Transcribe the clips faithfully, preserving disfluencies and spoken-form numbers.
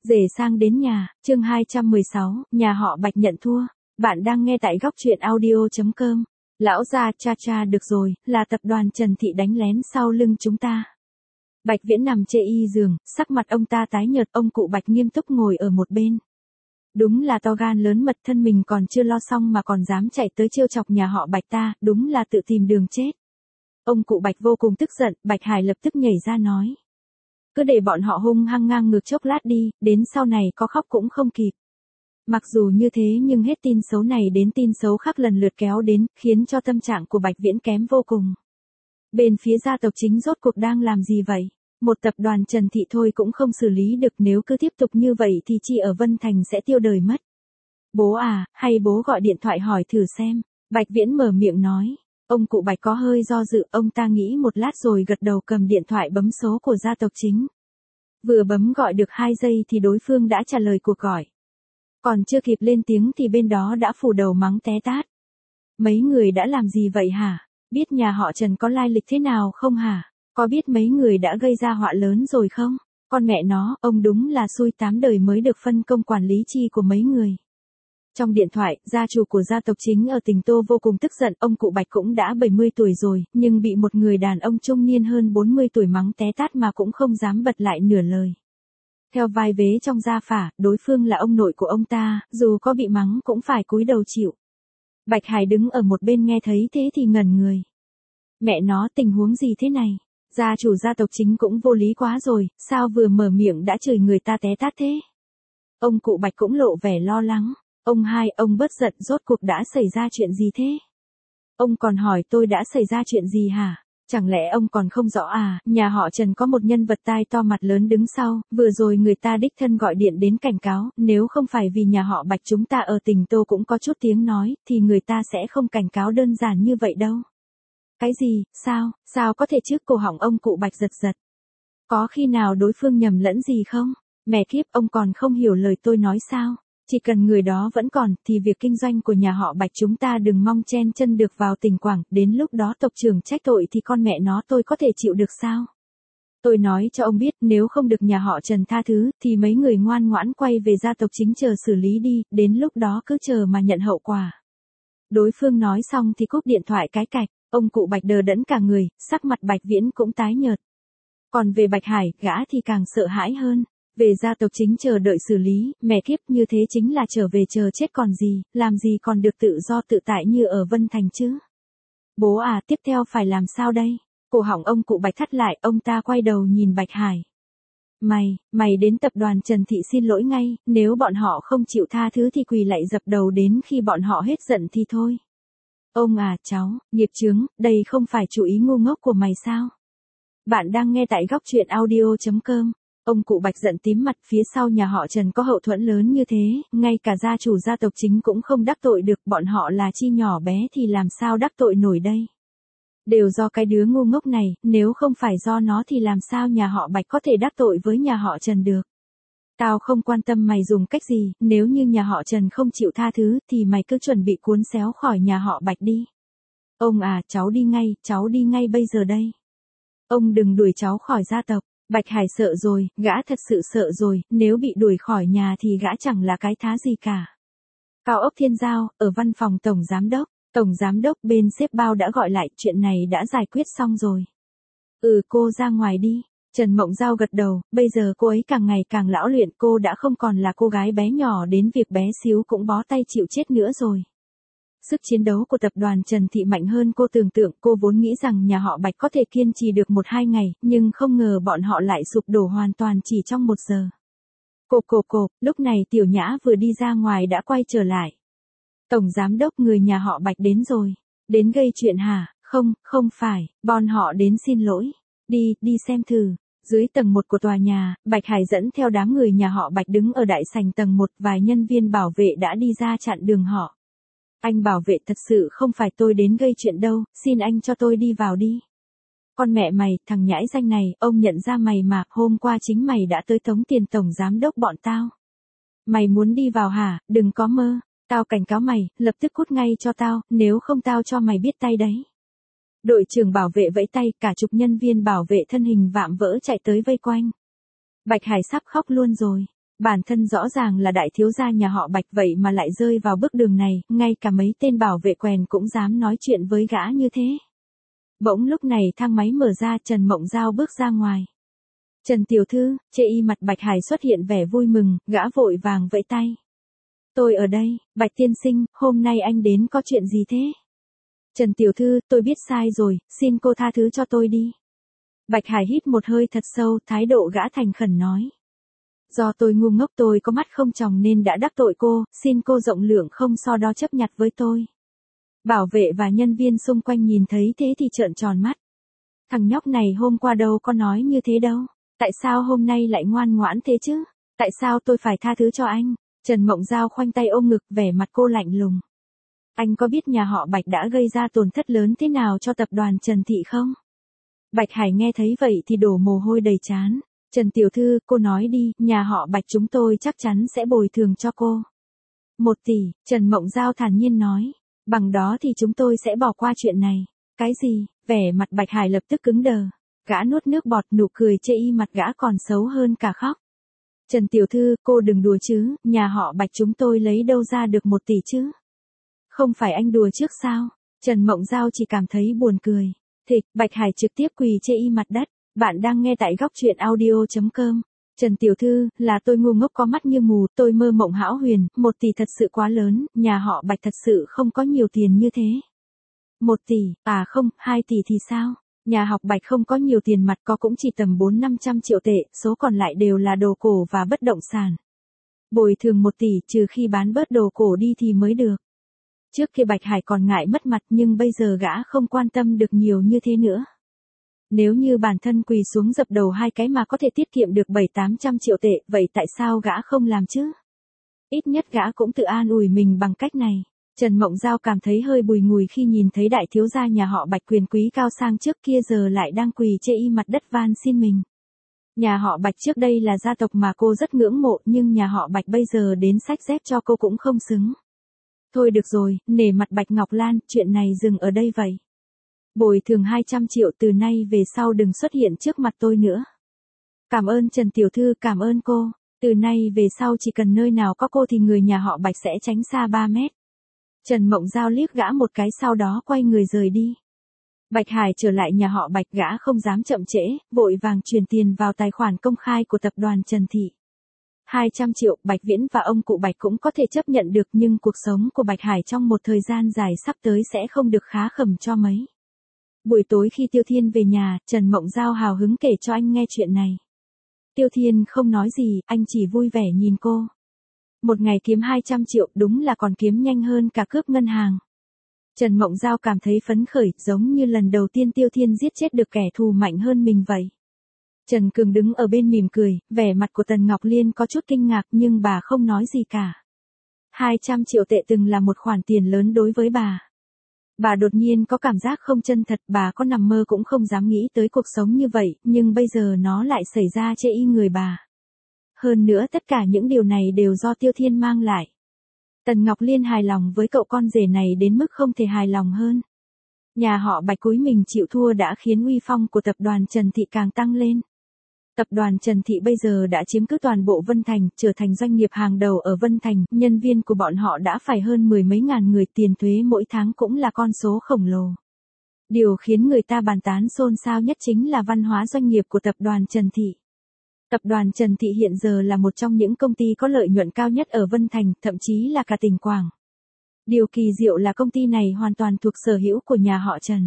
Rể sang đến nhà, chương hai trăm mười sáu, nhà họ Bạch nhận thua. Bạn đang nghe tại góc truyện audio chấm com. Lão gia, cha cha được rồi, là tập đoàn Trần Thị đánh lén sau lưng chúng ta. Bạch Viễn nằm chê y giường, sắc mặt ông ta tái nhợt, ông cụ Bạch nghiêm túc ngồi ở một bên. Đúng là to gan lớn mật, thân mình còn chưa lo xong mà còn dám chạy tới trêu chọc nhà họ Bạch ta, đúng là tự tìm đường chết. Ông cụ Bạch vô cùng tức giận, Bạch Hải lập tức nhảy ra nói. Cứ để bọn họ hung hăng ngang ngược chốc lát đi, đến sau này có khóc cũng không kịp. Mặc dù như thế nhưng hết tin xấu này đến tin xấu khác lần lượt kéo đến, khiến cho tâm trạng của Bạch Viễn kém vô cùng. Bên phía gia tộc chính rốt cuộc đang làm gì vậy? Một tập đoàn Trần Thị thôi cũng không xử lý được, nếu cứ tiếp tục như vậy thì chị ở Vân Thành sẽ tiêu đời mất. Bố à, hay bố gọi điện thoại hỏi thử xem. Bạch Viễn mở miệng nói. Ông cụ Bạch có hơi do dự, ông ta nghĩ một lát rồi gật đầu cầm điện thoại bấm số của gia tộc chính. Vừa bấm gọi được hai giây thì đối phương đã trả lời cuộc gọi. Còn chưa kịp lên tiếng thì bên đó đã phủ đầu mắng té tát. Mấy người đã làm gì vậy hả? Biết nhà họ Trần có lai lịch thế nào không hả? Có biết mấy người đã gây ra họa lớn rồi không? Con mẹ nó, ông đúng là xui tám đời mới được phân công quản lý chi của mấy người. Trong điện thoại, gia chủ của gia tộc chính ở Tỉnh Tô vô cùng tức giận, ông cụ Bạch cũng đã bảy mươi tuổi rồi, nhưng bị một người đàn ông trung niên hơn bốn mươi tuổi mắng té tát mà cũng không dám bật lại nửa lời. Theo vai vế trong gia phả, đối phương là ông nội của ông ta, dù có bị mắng cũng phải cúi đầu chịu. Bạch Hải đứng ở một bên nghe thấy thế thì ngẩn người. Mẹ nó, tình huống gì thế này? Gia chủ gia tộc chính cũng vô lý quá rồi, sao vừa mở miệng đã chửi người ta té tát thế? Ông cụ Bạch cũng lộ vẻ lo lắng. Ông hai, ông bớt giận, rốt cuộc đã xảy ra chuyện gì thế? Ông còn hỏi tôi đã xảy ra chuyện gì hả? Chẳng lẽ ông còn không rõ à? Nhà họ Trần có một nhân vật tai to mặt lớn đứng sau, vừa rồi người ta đích thân gọi điện đến cảnh cáo, nếu không phải vì nhà họ Bạch chúng ta ở Tỉnh Tô cũng có chút tiếng nói, thì người ta sẽ không cảnh cáo đơn giản như vậy đâu. Cái gì, sao, sao có thể trước cổ họng ông cụ Bạch giật giật? Có khi nào đối phương nhầm lẫn gì không? Mẹ kiếp, ông còn không hiểu lời tôi nói sao? Chỉ cần người đó vẫn còn, thì việc kinh doanh của nhà họ Bạch chúng ta đừng mong chen chân được vào tỉnh Quảng, đến lúc đó tộc trưởng trách tội thì con mẹ nó tôi có thể chịu được sao? Tôi nói cho ông biết, nếu không được nhà họ Trần tha thứ, thì mấy người ngoan ngoãn quay về gia tộc chính chờ xử lý đi, đến lúc đó cứ chờ mà nhận hậu quả. Đối phương nói xong thì cúp điện thoại cái cạch, ông cụ Bạch đờ đẫn cả người, sắc mặt Bạch Viễn cũng tái nhợt. Còn về Bạch Hải, gã thì càng sợ hãi hơn. Về gia tộc chính chờ đợi xử lý, mẹ kiếp, như thế chính là trở về chờ chết còn gì, làm gì còn được tự do tự tại như ở Vân Thành chứ. Bố à, tiếp theo phải làm sao đây? Cổ họng ông cụ Bạch thắt lại, ông ta quay đầu nhìn Bạch Hải. Mày, mày đến tập đoàn Trần Thị xin lỗi ngay, nếu bọn họ không chịu tha thứ thì quỳ lạy dập đầu đến khi bọn họ hết giận thì thôi. Ông à, cháu, nghiệp chướng, đây không phải chủ ý ngu ngốc của mày sao? Bạn đang nghe tại góc truyện audio chấm com. Ông cụ Bạch giận tím mặt, phía sau nhà họ Trần có hậu thuẫn lớn như thế, ngay cả gia chủ gia tộc chính cũng không đắc tội được, bọn họ là chi nhỏ bé thì làm sao đắc tội nổi đây. Đều do cái đứa ngu ngốc này, nếu không phải do nó thì làm sao nhà họ Bạch có thể đắc tội với nhà họ Trần được. Tao không quan tâm mày dùng cách gì, nếu như nhà họ Trần không chịu tha thứ thì mày cứ chuẩn bị cuốn xéo khỏi nhà họ Bạch đi. Ông à, cháu đi ngay, cháu đi ngay bây giờ đây. Ông đừng đuổi cháu khỏi gia tộc. Bạch Hải sợ rồi, gã thật sự sợ rồi, nếu bị đuổi khỏi nhà thì gã chẳng là cái thá gì cả. Cao ốc Thiên Giao, ở văn phòng Tổng Giám Đốc, Tổng Giám Đốc bên sếp bao đã gọi lại, chuyện này đã giải quyết xong rồi. Ừ, cô ra ngoài đi. Trần Mộng Giao gật đầu, bây giờ cô ấy càng ngày càng lão luyện, cô đã không còn là cô gái bé nhỏ đến việc bé xíu cũng bó tay chịu chết nữa rồi. Sức chiến đấu của tập đoàn Trần Thị mạnh hơn cô tưởng tượng, cô vốn nghĩ rằng nhà họ Bạch có thể kiên trì được một hai ngày, nhưng không ngờ bọn họ lại sụp đổ hoàn toàn chỉ trong một giờ. Cộp cộp cộp, lúc này Tiểu Nhã vừa đi ra ngoài đã quay trở lại. Tổng Giám Đốc, người nhà họ Bạch đến rồi. Đến gây chuyện hả? Không, không phải, bọn họ đến xin lỗi. Đi, đi xem thử. Dưới tầng một của tòa nhà, Bạch Hải dẫn theo đám người nhà họ Bạch đứng ở đại sảnh tầng một, vài nhân viên bảo vệ đã đi ra chặn đường họ. Anh bảo vệ, thật sự không phải tôi đến gây chuyện đâu, xin anh cho tôi đi vào đi. Con mẹ mày, thằng nhãi danh này, ông nhận ra mày mà, hôm qua chính mày đã tới tống tiền Tổng Giám Đốc bọn tao. Mày muốn đi vào hả? Đừng có mơ. Tao cảnh cáo mày, lập tức cút ngay cho tao, nếu không tao cho mày biết tay đấy. Đội trưởng bảo vệ vẫy tay, cả chục nhân viên bảo vệ thân hình vạm vỡ chạy tới vây quanh. Bạch Hải sắp khóc luôn rồi. Bản thân rõ ràng là đại thiếu gia nhà họ Bạch vậy mà lại rơi vào bước đường này, ngay cả mấy tên bảo vệ quèn cũng dám nói chuyện với gã như thế. Bỗng lúc này thang máy mở ra, Trần Mộng Giao bước ra ngoài. Trần tiểu thư, chê y mặt Bạch Hải xuất hiện vẻ vui mừng, gã vội vàng vẫy tay. Tôi ở đây, Bạch tiên sinh, hôm nay anh đến có chuyện gì thế? Trần tiểu thư, tôi biết sai rồi, xin cô tha thứ cho tôi đi. Bạch Hải hít một hơi thật sâu, thái độ gã thành khẩn nói. Do tôi ngu ngốc, tôi có mắt không tròng nên đã đắc tội cô, xin cô rộng lượng không so đo chấp nhặt với tôi. Bảo vệ và nhân viên xung quanh nhìn thấy thế thì trợn tròn mắt. Thằng nhóc này hôm qua đâu có nói như thế đâu. Tại sao hôm nay lại ngoan ngoãn thế chứ? Tại sao tôi phải tha thứ cho anh? Trần Mộng Giao khoanh tay ôm ngực, vẻ mặt cô lạnh lùng. Anh có biết nhà họ Bạch đã gây ra tổn thất lớn thế nào cho tập đoàn Trần Thị không? Bạch Hải nghe thấy vậy thì đổ mồ hôi đầy trán. Trần tiểu thư, cô nói đi, nhà họ Bạch chúng tôi chắc chắn sẽ bồi thường cho cô. Một tỷ, Trần Mộng Giao thản nhiên nói. Bằng đó thì chúng tôi sẽ bỏ qua chuyện này. Cái gì? Vẻ mặt Bạch Hải lập tức cứng đờ. Gã nuốt nước bọt, nụ cười chê y mặt gã còn xấu hơn cả khóc. Trần tiểu thư, cô đừng đùa chứ, nhà họ Bạch chúng tôi lấy đâu ra được một tỷ chứ? Không phải anh đùa trước sao? Trần Mộng Giao chỉ cảm thấy buồn cười. Thịch, Bạch Hải trực tiếp quỳ chê y mặt đất. Bạn đang nghe tại góc truyện audio chấm com. Trần tiểu thư, là tôi ngu ngốc có mắt như mù, tôi mơ mộng hão huyền, một tỷ thật sự quá lớn, nhà họ Bạch thật sự không có nhiều tiền như thế. Một tỷ, à không, hai tỷ thì sao? Nhà học Bạch không có nhiều tiền mặt, có cũng chỉ tầm bốn năm trăm triệu tệ, số còn lại đều là đồ cổ và bất động sản. Bồi thường một tỷ trừ khi bán bớt đồ cổ đi thì mới được. Trước kia Bạch Hải còn ngại mất mặt nhưng bây giờ gã không quan tâm được nhiều như thế nữa. Nếu như bản thân quỳ xuống dập đầu hai cái mà có thể tiết kiệm được bảy tám trăm triệu tệ, vậy tại sao gã không làm chứ? Ít nhất gã cũng tự an ủi mình bằng cách này. Trần Mộng Giao cảm thấy hơi bùi ngùi khi nhìn thấy đại thiếu gia nhà họ Bạch quyền quý cao sang trước kia giờ lại đang quỳ chê y mặt đất van xin mình. Nhà họ Bạch trước đây là gia tộc mà cô rất ngưỡng mộ nhưng nhà họ Bạch bây giờ đến xách dép cho cô cũng không xứng. Thôi được rồi, nể mặt Bạch Ngọc Lan, chuyện này dừng ở đây vậy. Bồi thường hai trăm triệu, từ nay về sau đừng xuất hiện trước mặt tôi nữa. Cảm ơn Trần tiểu thư, cảm ơn cô. Từ nay về sau chỉ cần nơi nào có cô thì người nhà họ Bạch sẽ tránh xa ba mét. Trần Mộng Giao liếc gã một cái sau đó quay người rời đi. Bạch Hải trở lại nhà họ Bạch, gã không dám chậm trễ, vội vàng chuyển tiền vào tài khoản công khai của tập đoàn Trần Thị. hai trăm triệu, Bạch Viễn và ông cụ Bạch cũng có thể chấp nhận được nhưng cuộc sống của Bạch Hải trong một thời gian dài sắp tới sẽ không được khá khẩm cho mấy. Buổi tối khi Tiêu Thiên về nhà, Trần Mộng Giao hào hứng kể cho anh nghe chuyện này. Tiêu Thiên không nói gì, anh chỉ vui vẻ nhìn cô. Một ngày kiếm hai trăm triệu, đúng là còn kiếm nhanh hơn cả cướp ngân hàng. Trần Mộng Giao cảm thấy phấn khởi, giống như lần đầu tiên Tiêu Thiên giết chết được kẻ thù mạnh hơn mình vậy. Trần Cường đứng ở bên mỉm cười, vẻ mặt của Tần Ngọc Liên có chút kinh ngạc nhưng bà không nói gì cả. hai trăm triệu tệ từng là một khoản tiền lớn đối với bà. Bà đột nhiên có cảm giác không chân thật, bà có nằm mơ cũng không dám nghĩ tới cuộc sống như vậy, nhưng bây giờ nó lại xảy ra chê y người bà. Hơn nữa tất cả những điều này đều do Tiêu Thiên mang lại. Tần Ngọc Liên hài lòng với cậu con rể này đến mức không thể hài lòng hơn. Nhà họ Bạch cúi mình chịu thua đã khiến uy phong của tập đoàn Trần Thị càng tăng lên. Tập đoàn Trần Thị bây giờ đã chiếm cứ toàn bộ Vân Thành, trở thành doanh nghiệp hàng đầu ở Vân Thành, nhân viên của bọn họ đã phải hơn mười mấy ngàn người, tiền thuế mỗi tháng cũng là con số khổng lồ. Điều khiến người ta bàn tán xôn xao nhất chính là văn hóa doanh nghiệp của tập đoàn Trần Thị. Tập đoàn Trần Thị hiện giờ là một trong những công ty có lợi nhuận cao nhất ở Vân Thành, thậm chí là cả tỉnh Quảng. Điều kỳ diệu là công ty này hoàn toàn thuộc sở hữu của nhà họ Trần.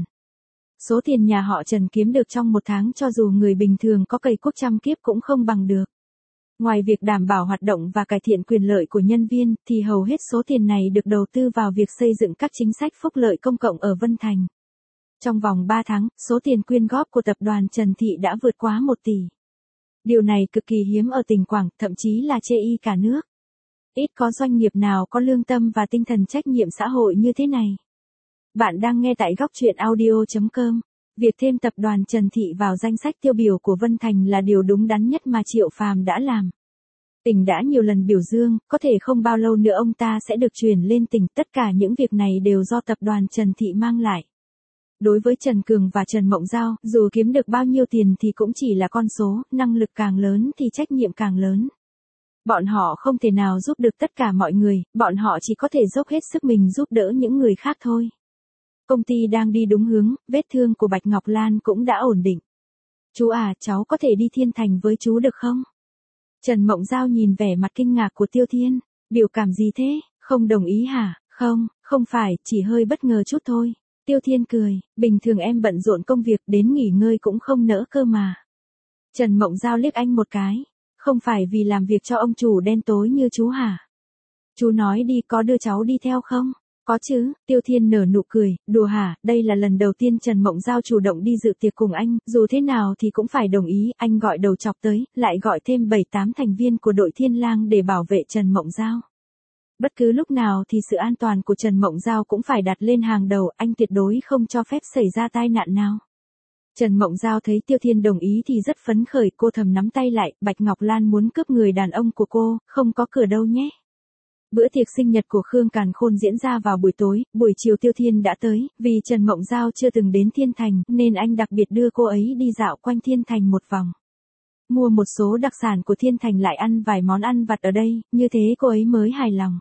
Số tiền nhà họ Trần kiếm được trong một tháng cho dù người bình thường có cày cuốc trăm kiếp cũng không bằng được. Ngoài việc đảm bảo hoạt động và cải thiện quyền lợi của nhân viên, thì hầu hết số tiền này được đầu tư vào việc xây dựng các chính sách phúc lợi công cộng ở Vân Thành. Trong vòng ba tháng, số tiền quyên góp của tập đoàn Trần Thị đã vượt quá một tỷ. Điều này cực kỳ hiếm ở tỉnh Quảng, thậm chí là chê y cả nước. Ít có doanh nghiệp nào có lương tâm và tinh thần trách nhiệm xã hội như thế này. Bạn đang nghe tại góc truyện audio chấm com. Việc thêm tập đoàn Trần Thị vào danh sách tiêu biểu của Vân Thành là điều đúng đắn nhất mà Triệu Phàm đã làm. Tỉnh đã nhiều lần biểu dương, có thể không bao lâu nữa ông ta sẽ được chuyển lên tỉnh, tất cả những việc này đều do tập đoàn Trần Thị mang lại. Đối với Trần Cường và Trần Mộng Giao, dù kiếm được bao nhiêu tiền thì cũng chỉ là con số, năng lực càng lớn thì trách nhiệm càng lớn. Bọn họ không thể nào giúp được tất cả mọi người, bọn họ chỉ có thể dốc hết sức mình giúp đỡ những người khác thôi. Công ty đang đi đúng hướng, vết thương của Bạch Ngọc Lan cũng đã ổn định. Chú à, cháu có thể đi Thiên Thành với chú được không? Trần Mộng Giao nhìn vẻ mặt kinh ngạc của Tiêu Thiên, biểu cảm gì thế, không đồng ý hả? Không, không phải, chỉ hơi bất ngờ chút thôi. Tiêu Thiên cười, bình thường em bận rộn công việc đến nghỉ ngơi cũng không nỡ cơ mà. Trần Mộng Giao liếc anh một cái, không phải vì làm việc cho ông chủ đen tối như chú hả? Chú nói đi có đưa cháu đi theo không? Có chứ, Tiêu Thiên nở nụ cười, đùa hả, đây là lần đầu tiên Trần Mộng Giao chủ động đi dự tiệc cùng anh, dù thế nào thì cũng phải đồng ý, anh gọi đầu chọc tới, lại gọi thêm bảy tám thành viên của đội Thiên Lang để bảo vệ Trần Mộng Giao. Bất cứ lúc nào thì sự an toàn của Trần Mộng Giao cũng phải đặt lên hàng đầu, anh tuyệt đối không cho phép xảy ra tai nạn nào. Trần Mộng Giao thấy Tiêu Thiên đồng ý thì rất phấn khởi, cô thầm nắm tay lại, Bạch Ngọc Lan muốn cướp người đàn ông của cô, không có cửa đâu nhé. Bữa tiệc sinh nhật của Khương Càn Khôn diễn ra vào buổi tối, buổi chiều Tiêu Thiên đã tới, vì Trần Mộng Giao chưa từng đến Thiên Thành, nên anh đặc biệt đưa cô ấy đi dạo quanh Thiên Thành một vòng. Mua một số đặc sản của Thiên Thành lại ăn vài món ăn vặt ở đây, như thế cô ấy mới hài lòng.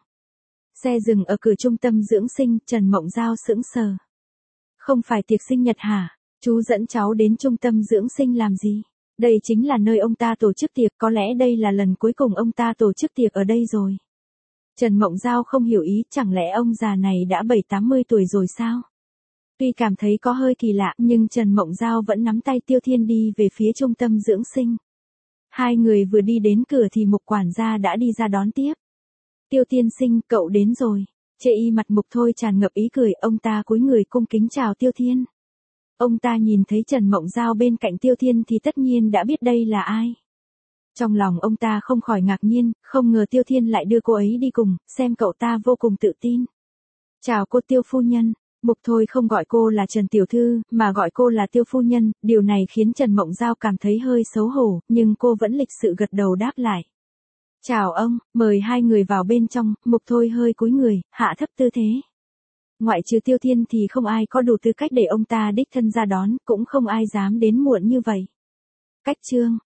Xe dừng ở cửa trung tâm dưỡng sinh, Trần Mộng Giao sững sờ. Không phải tiệc sinh nhật hả? Chú dẫn cháu đến trung tâm dưỡng sinh làm gì? Đây chính là nơi ông ta tổ chức tiệc, có lẽ đây là lần cuối cùng ông ta tổ chức tiệc ở đây rồi. Trần Mộng Giao không hiểu ý, chẳng lẽ ông già này đã bảy tám mươi tuổi rồi sao? Tuy cảm thấy có hơi kỳ lạ, nhưng Trần Mộng Giao vẫn nắm tay Tiêu Thiên đi về phía trung tâm dưỡng sinh. Hai người vừa đi đến cửa thì Mục quản gia đã đi ra đón tiếp. Tiêu tiên sinh, cậu đến rồi. Chê y mặt Mục Thôi tràn ngập ý cười, ông ta cúi người cung kính chào Tiêu Thiên. Ông ta nhìn thấy Trần Mộng Giao bên cạnh Tiêu Thiên thì tất nhiên đã biết đây là ai. Trong lòng ông ta không khỏi ngạc nhiên, không ngờ Tiêu Thiên lại đưa cô ấy đi cùng, xem cậu ta vô cùng tự tin. Chào cô Tiêu phu nhân. Mục Thôi không gọi cô là Trần Tiểu Thư, mà gọi cô là Tiêu phu nhân, điều này khiến Trần Mộng Giao cảm thấy hơi xấu hổ, nhưng cô vẫn lịch sự gật đầu đáp lại. Chào ông, mời hai người vào bên trong, Mục Thôi hơi cúi người, hạ thấp tư thế. Ngoại trừ Tiêu Thiên thì không ai có đủ tư cách để ông ta đích thân ra đón, cũng không ai dám đến muộn như vậy. Cách chương